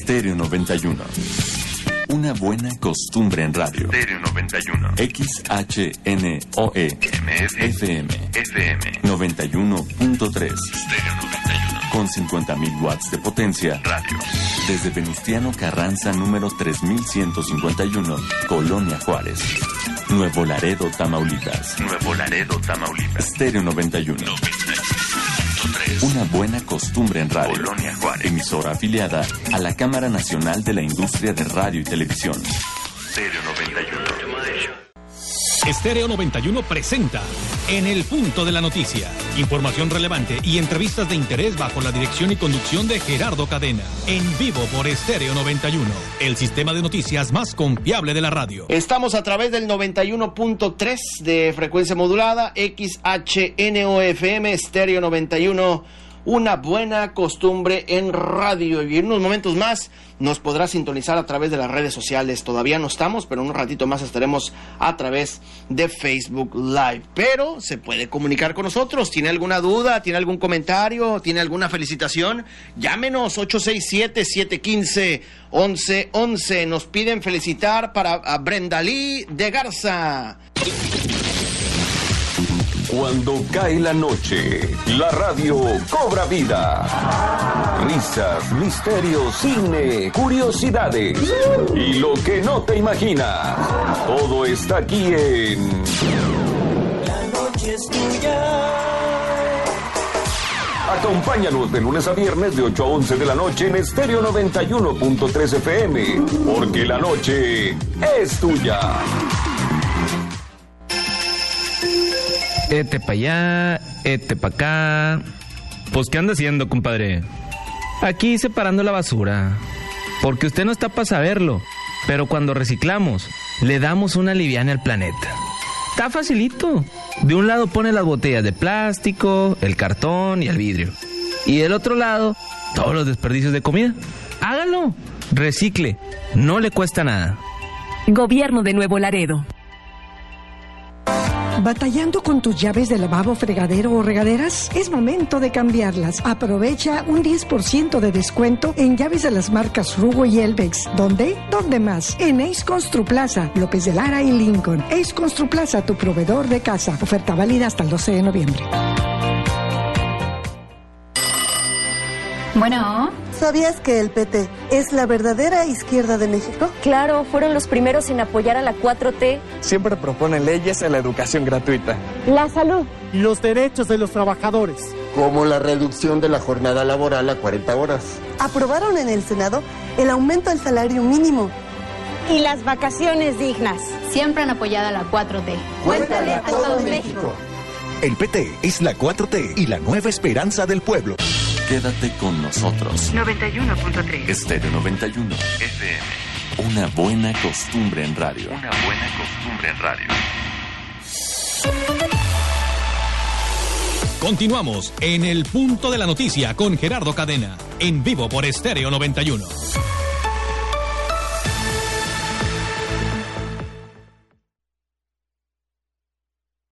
Estéreo 91. Una buena costumbre en radio. Estéreo 91. XHNOE. FM. 91.3. Estéreo 91. Con 50.000 watts de potencia. Radio. Desde Venustiano Carranza, número 3151, Colonia Juárez. Nuevo Laredo, Tamaulipas. Estéreo 91. Una buena costumbre en radio. Colonia Juárez. Emisora afiliada a la Cámara Nacional de la Industria de Radio y Televisión. Estéreo 91. Estéreo 91 presenta En el Punto de la Noticia. Información relevante y entrevistas de interés bajo la dirección y conducción de Gerardo Cadena. En vivo por Estéreo 91, el sistema de noticias más confiable de la radio. Estamos a través del 91.3 de frecuencia modulada, XHNOFM, Estéreo 91. Una buena costumbre en radio. Y en unos momentos más nos podrá sintonizar a través de las redes sociales. Todavía no estamos, pero en un ratito más estaremos a través de Facebook Live. Pero se puede comunicar con nosotros. ¿Tiene alguna duda? ¿Tiene algún comentario? ¿Tiene alguna felicitación? Llámenos 867-715-1111. Nos piden felicitar a Brenda Lee de Garza. Cuando cae la noche, la radio cobra vida. Risas, misterios, cine, curiosidades y lo que no te imaginas. Todo está aquí en La noche es tuya. Acompáñanos de lunes a viernes de 8 a 11 de la noche en Estéreo 91.3 FM, porque la noche es tuya. Pa' allá, pa' acá. Pues, ¿qué anda haciendo, compadre? Aquí separando la basura. Porque usted no está para saberlo, pero cuando reciclamos, le damos una liviana al planeta. Está facilito. De un lado pone las botellas de plástico, el cartón y el vidrio. Y del otro lado, todos los desperdicios de comida. Hágalo. Recicle. No le cuesta nada. Gobierno de Nuevo Laredo. ¿Batallando con tus llaves de lavabo, fregadero o regaderas? Es momento de cambiarlas. Aprovecha un 10% de descuento en llaves de las marcas Rugo y Elvex. ¿Dónde? ¿Dónde más? En Ace Construplaza, López de Lara y Lincoln. Ace Construplaza, tu proveedor de casa. Oferta válida hasta el 12 de noviembre. Bueno, ¿sabías que el PT es la verdadera izquierda de México? Claro, fueron los primeros en apoyar a la 4T. Siempre proponen leyes a la educación gratuita, la salud, los derechos de los trabajadores, como la reducción de la jornada laboral a 40 horas. Aprobaron en el Senado el aumento del salario mínimo y las vacaciones dignas. Siempre han apoyado a la 4T. Cuéntale a todo México. El PT es la 4T y la nueva esperanza del pueblo. Quédate con nosotros. 91.3. Estéreo 91. FM. Una buena costumbre en radio. Continuamos en El Punto de la Noticia con Gerardo Cadena. En vivo por Estéreo 91.